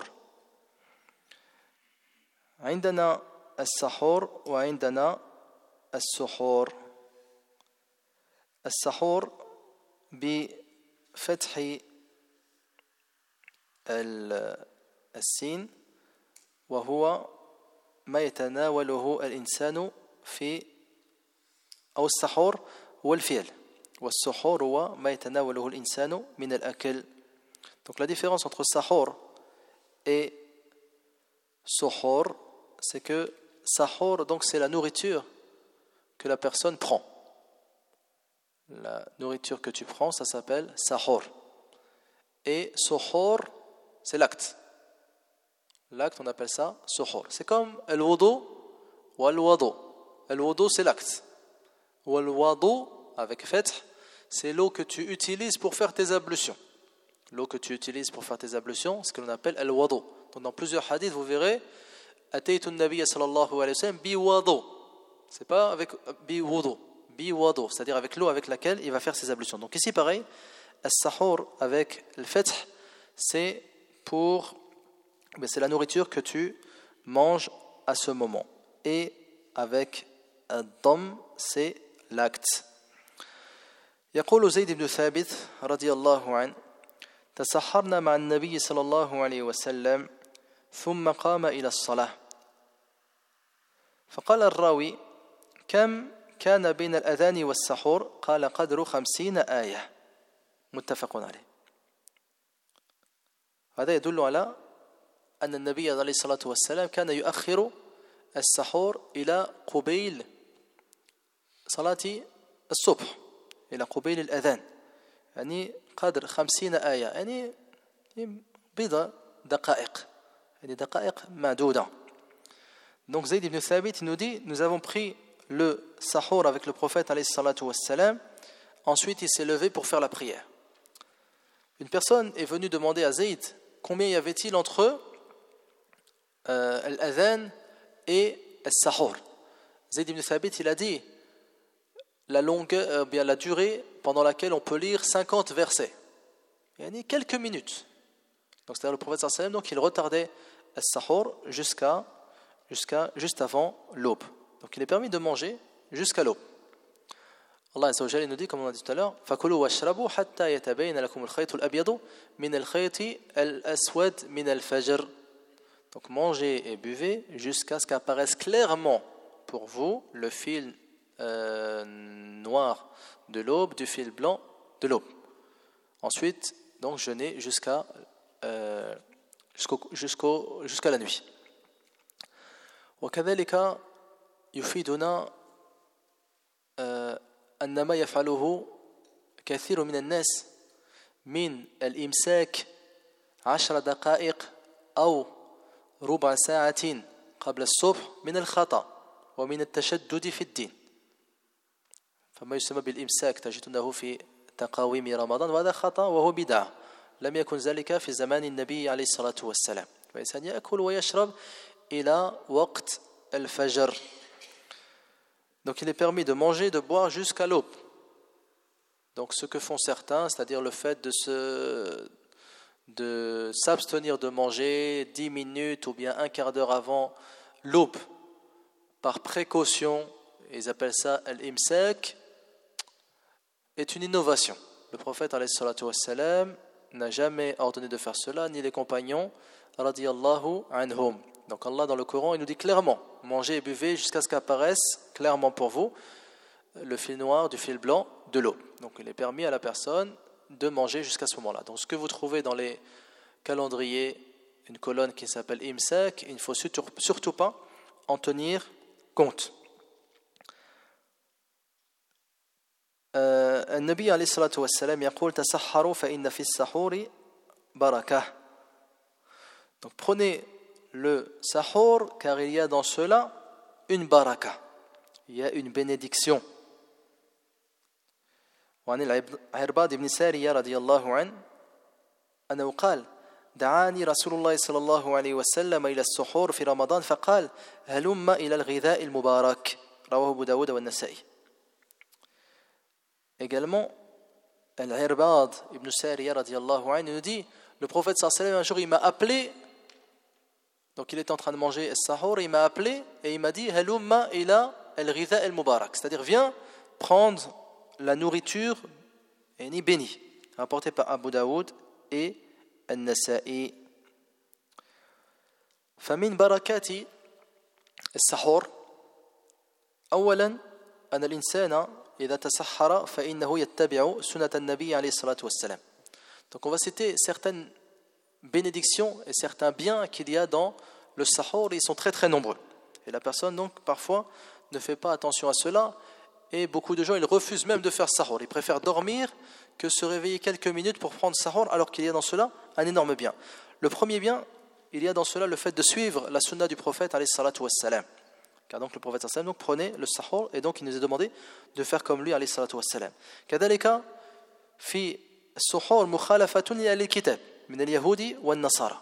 عندنا السحور وعندنا السحور. السحور بفتح السين وهو ما يتناوله الإنسان في أو السحور هو الفعل والسحور هو ما يتناوله الإنسان من الأكل. Donc la différence entre sahur et suhoor, c'est que sahur, donc c'est la nourriture que la personne prend. La nourriture que tu prends, ça s'appelle sahur. Et suhoor, c'est l'acte. L'acte, on appelle ça suhour. C'est comme al-wudu ou al-wadu. Al-wudu, c'est l'acte. Ou al-wadu, avec fath, c'est l'eau que tu utilises pour faire tes ablutions. L'eau que tu utilises pour faire tes ablutions, c'est ce que l'on appelle al-wudu. Donc dans plusieurs hadiths, vous verrez ataytu an-nabiy sallallahu alayhi wa sallam bi-wudu. C'est pas avec bi-wudu, bi-wudu, c'est-à-dire avec l'eau avec laquelle il va faire ses ablutions. Donc ici pareil, as-sahur avec le fath, c'est la nourriture que tu manges à ce moment. Et avec ad-dam, c'est l'acte. يقول زيد بن ثابت رضي الله عنه تسحرنا مع النبي صلى الله عليه وسلم ثم قام إلى الصلاة فقال الراوي كم كان بين الأذان والسحور قال قدر 50 آية متفق عليه. هذا يدل على أن النبي عليه الصلاة والسلام كان يؤخر السحور إلى قبيل صلاة الصبح إلى قبيل الأذان يعني قدر 50 آية يعني بضع دقائق يعني دقائق معدودة. Donc Zayd ibn Thabit nous dit nous avons pris le sahur avec le prophète alayhi salatu wassalam, ensuite il s'est levé pour faire la prière. Une personne est venue demander à Zayd combien y avait-il entre l'adhan et le sahur. Zayd ibn Thabit il a dit la longueur, bien la durée pendant laquelle on peut lire 50 versets. Il y a quelques minutes. Donc c'est-à-dire le prophète sallallahu alayhi wa sallam, donc il retardait le sahur juste avant l'aube. Donc il est permis de manger jusqu'à l'aube. Allah Azza wa Jalla nous dit, comme on a dit tout à l'heure, فَكُلُوا وَاشْرَبُوا حَتَّى يَتَبَيَّنَ لَكُمُ الْخَيْطُ الْأَبْيَضُ مِنَ الْخَيْطِ الْأَسْوَدِ مِنَ الْفَجْرِ. Donc mangez et buvez jusqu'à ce qu'apparaisse clairement pour vous le fil noir de l'aube du fil blanc de l'aube. Ensuite, donc jeûnez jusqu'à la nuit. وكذلك يفيدنا أن ما يفعله كثير من الناس من الإمساك 10 دقائق أو ربع ساعة قبل الصبح من الخطأ ومن التشدد في الدين. فما يسمى بالإمساك تجدونه في تقاويم رمضان وهذا خطأ وهو بدعة لم يكن ذلك في زمان النبي عليه الصلاة والسلام. فالإنسان يأكل ويشرب إلى وقت الفجر. Donc il est permis de manger et de boire jusqu'à l'aube. Donc ce que font certains, c'est-à-dire le fait de s'abstenir de manger 10 minutes ou bien un quart d'heure avant l'aube, par précaution, ils appellent ça al-imsak, est une innovation. Le prophète alayhi salatu wassalam n'a jamais ordonné de faire cela, ni les compagnons radiyallahu anhum. Donc Allah dans le Coran il nous dit clairement mangez et buvez jusqu'à ce qu'apparaisse clairement pour vous le fil noir du fil blanc de l'eau. Donc il est permis à la personne de manger jusqu'à ce moment-là. Donc ce que vous trouvez dans les calendriers, une colonne qui s'appelle Imsak, il ne faut surtout pas en tenir compte. النبي عليه الصلاة والسلام يقول تسحروا فإن في السحور بركة. Donc prenez le sahur car il y a dans cela une baraka, il y a une bénédiction. وعن العرباض بن سارية رضي الله عنه أنه قال دعاني رسول الله صلى الله عليه وسلم إلى السحور في رمضان فقال هلم إلى الغذاء المبارك رواه أبو داود والنسائي. Également, Al-Irbad ibn Sariya radiyallahu anhu nous dit le prophète sallallahu alayhi wa sallam un jour il m'a appelé, donc il était en train de manger as-sahur, il m'a appelé et il m'a dit halumma ila al-ghidha al-mubarak, c'est-à-dire viens prendre la nourriture bénie, rapporté par Abu Daoud et An-Nasa'i. فمن بركات السحور أولا أن الإنسان إذا تسحر فإنه يتبع سنة النبي عليه الصلاة والسلام. Donc on va citer certaines bénédictions et certains biens qu'il y a dans le sahur, ils sont très très nombreux. Et la personne donc parfois ne fait pas attention à cela et beaucoup de gens ils refusent même de faire sahur. Ils préfèrent dormir que se réveiller quelques minutes pour prendre sahur alors qu'il y a dans cela un énorme bien. Le premier bien il y a dans cela le fait de suivre la sunna du prophète alayhi salatu wassalam. Car donc le prophète sallallahu alayhi wa sallam prenait le sahur et donc il nous est demandé de faire comme lui alayhi salatu wassalam. كذلك في السحور مخالفة للكتاب من اليهود والنصارى.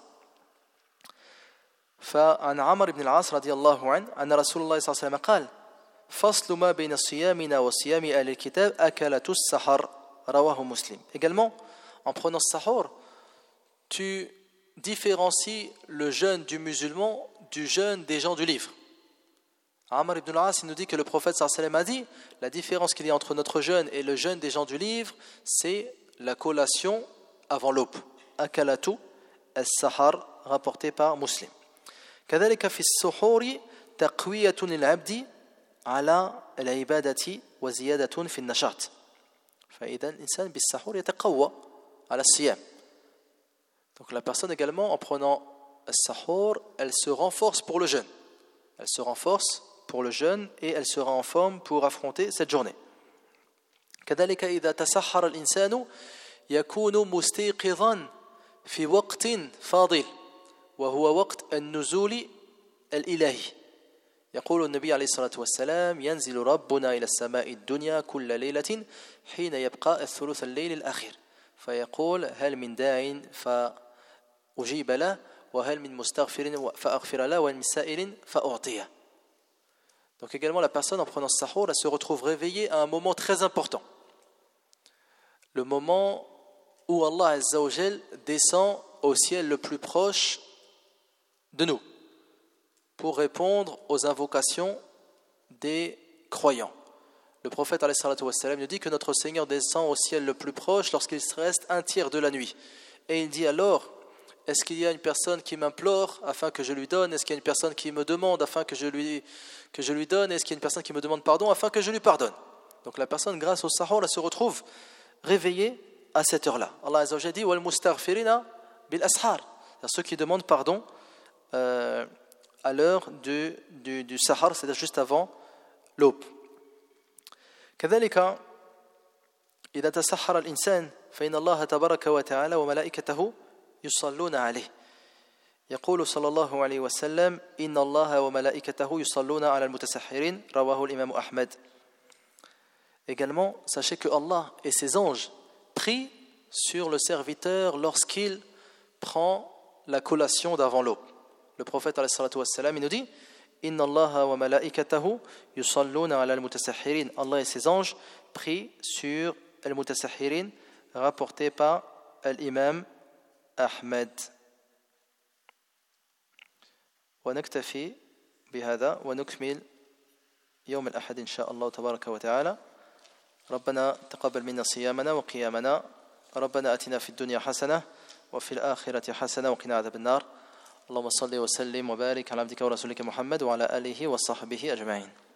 فعن عمرو بن العاص رضي الله عنه أن رسول الله صلى الله عليه وسلم قال فصل ما بين صيامنا وصيام أهل الكتاب أكلة السحر رواه مسلم. Également, en prenant ce sahur, tu différencies le jeûne du musulman du jeûne des gens du livre. Amr ibn al-As nous dit que le prophète sallallahu alayhi wa sallam a dit la différence qu'il y a entre notre jeûne et le jeûne des gens du livre, c'est la collation avant l'aube. Akalatu as-sahar, rapporté par Muslim. كذلك في السحور تقوية للعبد على العبادة وزيادة في النشاط. فإذا الإنسان بالسحور يتقوى على الصيام. Donc la personne également, en prenant le sahur, elle se renforce pour le jeûne. Elle se renforce pour le jeûne et elle sera en forme pour affronter cette journée. كذلك إذا تسحر الإنسان يكون مستيقظا في وقت فاضل وهو وقت النزول الإلهي. يقول النبي عليه الصلاة والسلام ينزل ربنا إلى السماء الدنيا كل ليلة حين يبقى الثلث الليل الأخير فيقول هل من داع فأجيب له وهل من مستغفر فأغفر له وهل من سائل فأعطيه. Donc également la personne en prenant ce sahur, elle se retrouve réveillée à un moment très important. Le moment où Allah Azza wa Jal descend au ciel le plus proche de nous pour répondre aux invocations des croyants. Le prophète alayhi salatu wassalam nous dit que notre Seigneur descend au ciel le plus proche lorsqu'il reste un tiers de la nuit. Et il dit alors, est-ce qu'il y a une personne qui m'implore afin que je lui donne? Est-ce qu'il y a une personne qui me demande afin que je lui donne? Est-ce qu'il y a une personne qui me demande pardon afin que je lui pardonne? Donc la personne, grâce au sahur, elle se retrouve réveillée à cette heure-là. Allah Azza wa Jalla dit « Wal mustaghfirina bil ashar » c'est-à-dire ceux qui demandent pardon à l'heure du sahar, c'est-à-dire juste avant l'aube. كذلك إذا تسحر الإنسان فإن الله تبارك وتعالى وملائكته يصلون عليه. يقول صلى الله عليه وسلم إن الله وملائكته يصلون على المتسحرين رواه الإمام أحمد. Également, sachez que Allah et ses anges prient sur le serviteur lorsqu'il prend la collation d'avant l'aube. Le prophète alayhi salatu wassalam, il nous dit Inna Allah wa malaikatahu yusalluna ala al-mutasahhirin. Allah et ses anges prient sur al-mutasahhirin, rapporté par l'imam Ahmed. ونكتفي بهذا ونكمل يوم الأحد إن شاء الله تبارك وتعالى. ربنا تقبل منا صيامنا وقيامنا. ربنا أتنا في الدنيا حسنة وفي الآخرة حسنة وقنا عذاب النار. اللهم صل وسلم وبارك على عبدك ورسولك محمد وعلى آله وصحبه أجمعين.